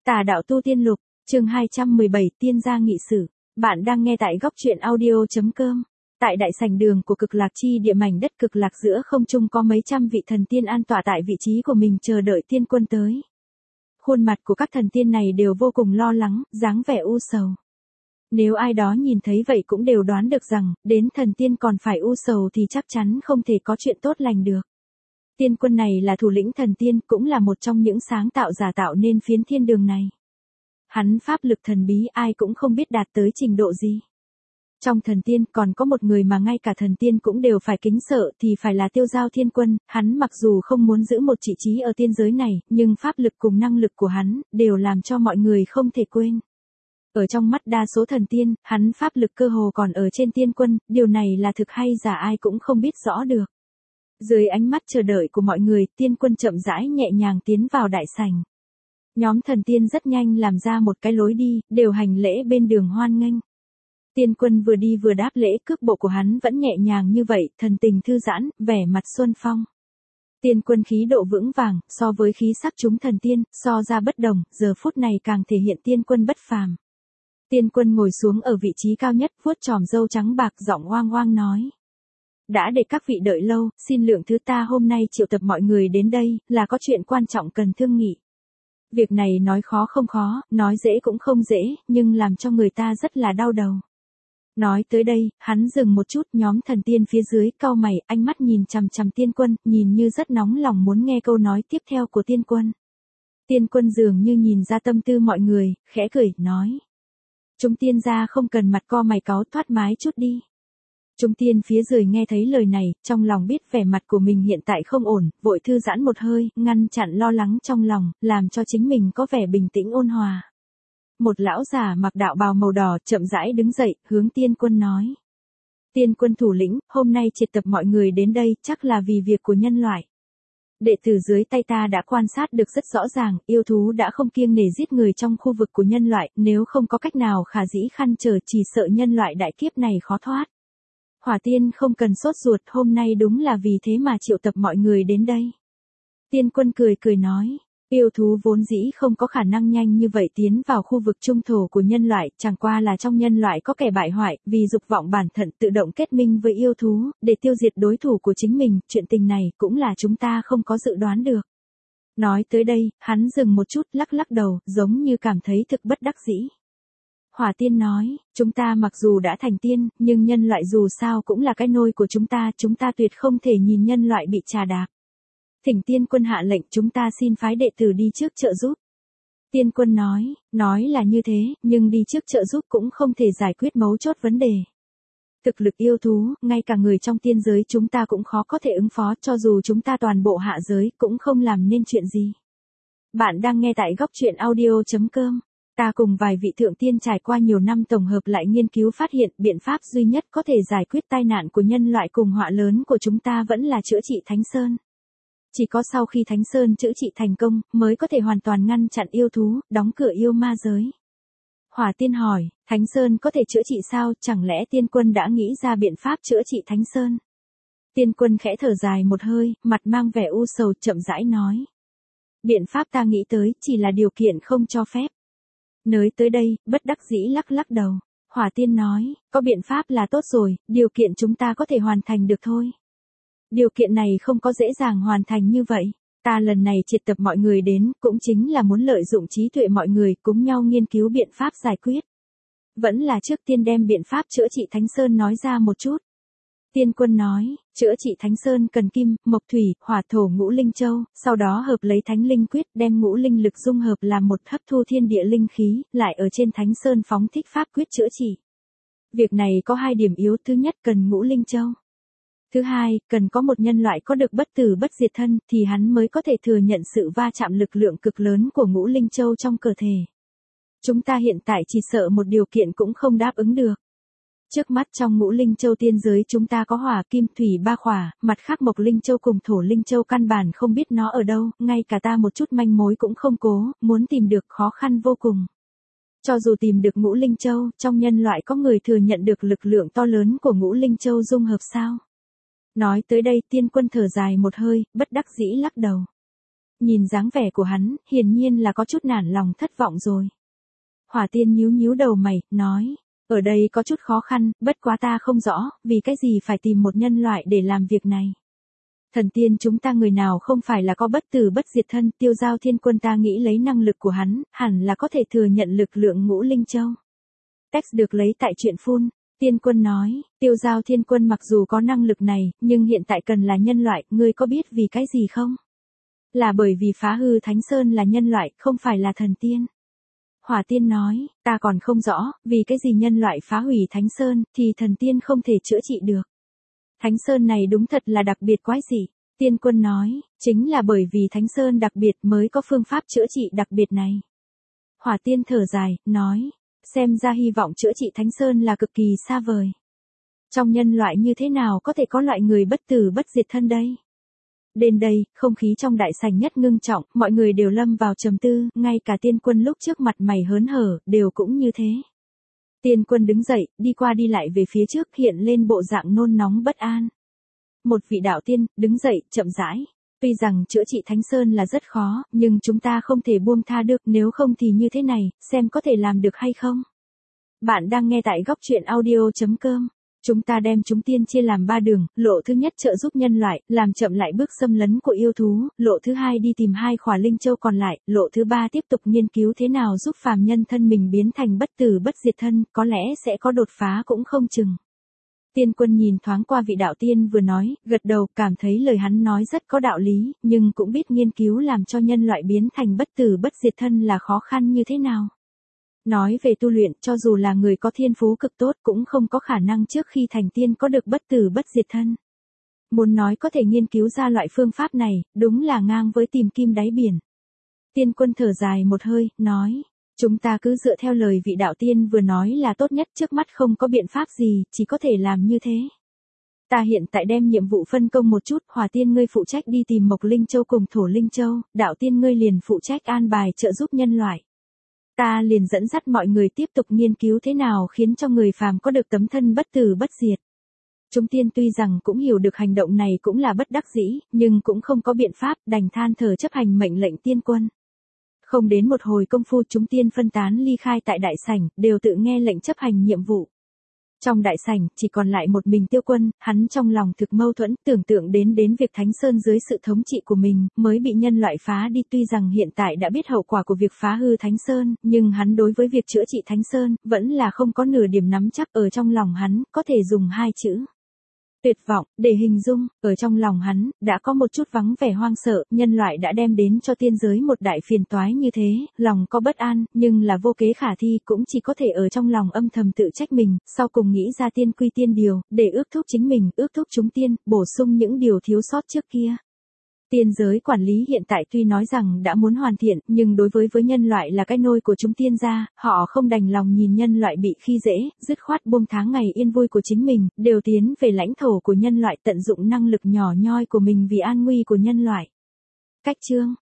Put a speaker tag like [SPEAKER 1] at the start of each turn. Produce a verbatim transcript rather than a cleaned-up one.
[SPEAKER 1] Tà đạo tu tiên lục, chương hai trăm mười bảy tiên gia nghị sử. Bạn đang nghe tại góc truyện audio.com. Tại đại sảnh đường của cực lạc chi địa mảnh đất cực lạc giữa không trung có mấy trăm vị thần tiên an tọa tại vị trí của mình chờ đợi tiên quân tới. Khuôn mặt của các thần tiên này đều vô cùng lo lắng, dáng vẻ u sầu. Nếu ai đó nhìn thấy vậy cũng đều đoán được rằng, đến thần tiên còn phải u sầu thì chắc chắn không thể có chuyện tốt lành được. Tiên quân này là thủ lĩnh thần tiên, cũng là một trong những sáng tạo giả tạo nên phiến thiên đường này. Hắn pháp lực thần bí ai cũng không biết đạt tới trình độ gì. Trong thần tiên còn có một người mà ngay cả thần tiên cũng đều phải kính sợ thì phải là Tiêu Giao Thiên Quân, hắn mặc dù không muốn giữ một vị trí ở tiên giới này, nhưng pháp lực cùng năng lực của hắn đều làm cho mọi người không thể quên. Ở trong mắt đa số thần tiên, hắn pháp lực cơ hồ còn ở trên tiên quân, điều này là thực hay giả ai cũng không biết rõ được. Dưới ánh mắt chờ đợi của mọi người, tiên quân chậm rãi nhẹ nhàng tiến vào đại sảnh. Nhóm thần tiên rất nhanh làm ra một cái lối đi, đều hành lễ bên đường hoan nghênh. Tiên quân vừa đi vừa đáp lễ, cước bộ của hắn vẫn nhẹ nhàng như vậy, thần tình thư giãn, vẻ mặt xuân phong. Tiên quân khí độ vững vàng, so với khí sắc chúng thần tiên, so ra bất đồng, giờ phút này càng thể hiện tiên quân bất phàm. Tiên quân ngồi xuống ở vị trí cao nhất, vuốt chòm râu trắng bạc, giọng oang oang nói. Đã để các vị đợi lâu, xin lượng thứ ta hôm nay triệu tập mọi người đến đây, là có chuyện quan trọng cần thương nghị. Việc này nói khó không khó, nói dễ cũng không dễ, nhưng làm cho người ta rất là đau đầu. Nói tới đây, hắn dừng một chút, nhóm thần tiên phía dưới cau mày, ánh mắt nhìn chằm chằm tiên quân, nhìn như rất nóng lòng muốn nghe câu nói tiếp theo của tiên quân. Tiên quân dường như nhìn ra tâm tư mọi người, khẽ cười, nói. Chúng tiên gia không cần mặt co mày cáu, thoát mái chút đi. Chúng tiên phía dưới nghe thấy lời này, trong lòng biết vẻ mặt của mình hiện tại không ổn, vội thư giãn một hơi, ngăn chặn lo lắng trong lòng, làm cho chính mình có vẻ bình tĩnh ôn hòa. Một lão già mặc đạo bào màu đỏ chậm rãi đứng dậy, hướng tiên quân nói. Tiên quân thủ lĩnh, hôm nay triệt tập mọi người đến đây chắc là vì việc của nhân loại. Đệ tử dưới tay ta đã quan sát được rất rõ ràng, yêu thú đã không kiêng nể giết người trong khu vực của nhân loại, nếu không có cách nào khả dĩ khăn trở chỉ sợ nhân loại đại kiếp này khó thoát. Hỏa tiên không cần sốt ruột, hôm nay đúng là vì thế mà triệu tập mọi người đến đây. Tiên quân cười cười nói, yêu thú vốn dĩ không có khả năng nhanh như vậy tiến vào khu vực trung thổ của nhân loại, chẳng qua là trong nhân loại có kẻ bại hoại, vì dục vọng bản thân tự động kết minh với yêu thú, để tiêu diệt đối thủ của chính mình, chuyện tình này cũng là chúng ta không có dự đoán được. Nói tới đây, hắn dừng một chút, lắc lắc đầu, giống như cảm thấy thực bất đắc dĩ. Hỏa tiên nói, chúng ta mặc dù đã thành tiên, nhưng nhân loại dù sao cũng là cái nôi của chúng ta, chúng ta tuyệt không thể nhìn nhân loại bị trà đạp. Thỉnh tiên quân hạ lệnh, chúng ta xin phái đệ tử đi trước trợ giúp. Tiên quân nói, nói là như thế, nhưng đi trước trợ giúp cũng không thể giải quyết mấu chốt vấn đề. Thực lực yêu thú, ngay cả người trong tiên giới chúng ta cũng khó có thể ứng phó, cho dù chúng ta toàn bộ hạ giới cũng không làm nên chuyện gì. Bạn đang nghe tại góc truyện audio.com. Ta cùng vài vị thượng tiên trải qua nhiều năm tổng hợp lại nghiên cứu phát hiện biện pháp duy nhất có thể giải quyết tai nạn của nhân loại cùng họa lớn của chúng ta vẫn là chữa trị Thánh Sơn. Chỉ có sau khi Thánh Sơn chữa trị thành công mới có thể hoàn toàn ngăn chặn yêu thú, đóng cửa yêu ma giới. Hỏa tiên hỏi, Thánh Sơn có thể chữa trị sao, chẳng lẽ tiên quân đã nghĩ ra biện pháp chữa trị Thánh Sơn? Tiên quân khẽ thở dài một hơi, mặt mang vẻ u sầu chậm rãi nói. Biện pháp ta nghĩ tới chỉ là điều kiện không cho phép. Nới tới đây, bất đắc dĩ lắc lắc đầu. Hỏa tiên nói, có biện pháp là tốt rồi, điều kiện chúng ta có thể hoàn thành được thôi. Điều kiện này không có dễ dàng hoàn thành như vậy. Ta lần này triệt tập mọi người đến, cũng chính là muốn lợi dụng trí tuệ mọi người cùng nhau nghiên cứu biện pháp giải quyết. Vẫn là trước tiên đem biện pháp chữa trị Thánh Sơn nói ra một chút. Tiên quân nói, chữa trị Thánh Sơn cần kim, mộc thủy, hỏa thổ ngũ linh châu, sau đó hợp lấy thánh linh quyết đem ngũ linh lực dung hợp làm một hấp thu thiên địa linh khí, lại ở trên Thánh Sơn phóng thích pháp quyết chữa trị. Việc này có hai điểm yếu, thứ nhất cần ngũ linh châu. Thứ hai, cần có một nhân loại có được bất tử bất diệt thân, thì hắn mới có thể thừa nhận sự va chạm lực lượng cực lớn của ngũ linh châu trong cơ thể. Chúng ta hiện tại chỉ sợ một điều kiện cũng không đáp ứng được. Trước mắt trong ngũ linh châu tiên giới chúng ta có hỏa kim thủy ba khỏa, mặt khác mộc linh châu cùng thổ linh châu căn bản không biết nó ở đâu, ngay cả ta một chút manh mối cũng không cố, muốn tìm được khó khăn vô cùng. Cho dù tìm được ngũ linh châu, trong nhân loại có người thừa nhận được lực lượng to lớn của ngũ linh châu dung hợp sao? Nói tới đây tiên quân thở dài một hơi, bất đắc dĩ lắc đầu. nhìn dáng vẻ của hắn, hiển nhiên là có chút nản lòng thất vọng rồi. Hỏa tiên nhíu nhíu đầu mày, nói, ở đây có chút khó khăn, bất quá ta không rõ, vì cái gì phải tìm một nhân loại để làm việc này. Thần tiên chúng ta người nào không phải là có bất tử bất diệt thân, Tiêu Giao Thiên Quân ta nghĩ lấy năng lực của hắn, hẳn là có thể thừa nhận lực lượng ngũ linh châu. Text được lấy tại truyện phun. Tiên Quân nói, Tiêu Giao Thiên Quân mặc dù có năng lực này, nhưng hiện tại cần là nhân loại, ngươi có biết vì cái gì không? Là bởi vì phá hư Thánh Sơn là nhân loại, không phải là thần tiên. Hỏa tiên nói, ta còn không rõ, vì cái gì nhân loại phá hủy Thánh Sơn, thì thần tiên không thể chữa trị được. Thánh Sơn này đúng thật là đặc biệt quái dị. Tiên Quân nói, chính là bởi vì Thánh Sơn đặc biệt mới có phương pháp chữa trị đặc biệt này. Hỏa tiên thở dài, nói, xem ra hy vọng chữa trị Thánh Sơn là cực kỳ xa vời. Trong nhân loại như thế nào có thể có loại người bất tử bất diệt thân đây? Đến đây, không khí trong đại sảnh nhất ngưng trọng, mọi người đều lâm vào trầm tư, ngay cả Tiên Quân lúc trước mặt mày hớn hở, đều cũng như thế. Tiên Quân đứng dậy, đi qua đi lại về phía trước, hiện lên bộ dạng nôn nóng bất an. Một vị đạo tiên, đứng dậy, chậm rãi. Tuy rằng chữa trị Thánh Sơn là rất khó, nhưng chúng ta không thể buông tha được, nếu không thì như thế này, xem có thể làm được hay không. Bạn đang nghe tại góc truyện audio.com. Chúng ta đem chúng tiên chia làm ba đường, lộ thứ nhất trợ giúp nhân loại, làm chậm lại bước xâm lấn của yêu thú, lộ thứ hai đi tìm hai khỏa linh châu còn lại, lộ thứ ba tiếp tục nghiên cứu thế nào giúp phàm nhân thân mình biến thành bất tử bất diệt thân, có lẽ sẽ có đột phá cũng không chừng. Tiên Quân nhìn thoáng qua vị đạo tiên vừa nói, gật đầu, cảm thấy lời hắn nói rất có đạo lý, nhưng cũng biết nghiên cứu làm cho nhân loại biến thành bất tử bất diệt thân là khó khăn như thế nào. Nói về tu luyện, cho dù là người có thiên phú cực tốt cũng không có khả năng trước khi thành tiên có được bất tử bất diệt thân. Muốn nói có thể nghiên cứu ra loại phương pháp này, đúng là ngang với tìm kim đáy biển. Tiên Quân thở dài một hơi, nói, chúng ta cứ dựa theo lời vị đạo tiên vừa nói là tốt nhất, trước mắt không có biện pháp gì, chỉ có thể làm như thế. Ta hiện tại đem nhiệm vụ phân công một chút, Hỏa tiên ngươi phụ trách đi tìm Mộc Linh Châu cùng Thổ Linh Châu, đạo tiên ngươi liền phụ trách an bài trợ giúp nhân loại. Ta liền dẫn dắt mọi người tiếp tục nghiên cứu thế nào khiến cho người phàm có được tấm thân bất tử bất diệt. Chúng tiên tuy rằng cũng hiểu được hành động này cũng là bất đắc dĩ, nhưng cũng không có biện pháp, đành than thở chấp hành mệnh lệnh Tiên Quân. Không đến một hồi công phu chúng tiên phân tán ly khai tại đại sảnh, đều tự nghe lệnh chấp hành nhiệm vụ. Trong đại sảnh, chỉ còn lại một mình Tiêu Quân, hắn trong lòng thực mâu thuẫn, tưởng tượng đến đến việc Thánh Sơn dưới sự thống trị của mình, mới bị nhân loại phá đi. Tuy rằng hiện tại đã biết hậu quả của việc phá hư Thánh Sơn, nhưng hắn đối với việc chữa trị Thánh Sơn, vẫn là không có nửa điểm nắm chắc. Ở trong lòng hắn, có thể dùng hai chữ tuyệt vọng để hình dung. Ở trong lòng hắn, đã có một chút vắng vẻ hoang sợ, nhân loại đã đem đến cho tiên giới một đại phiền toái như thế, lòng có bất an, nhưng là vô kế khả thi, cũng chỉ có thể ở trong lòng âm thầm tự trách mình, sau cùng nghĩ ra tiên quy tiên điều, để ước thúc chính mình, ước thúc chúng tiên, bổ sung những điều thiếu sót trước kia. Tiên giới quản lý hiện tại tuy nói rằng đã muốn hoàn thiện, nhưng đối với với nhân loại là cái nôi của chúng tiên gia, họ không đành lòng nhìn nhân loại bị khi dễ, dứt khoát buông tháng ngày yên vui của chính mình, đều tiến về lãnh thổ của nhân loại, tận dụng năng lực nhỏ nhoi của mình vì an nguy của nhân loại. Cách chương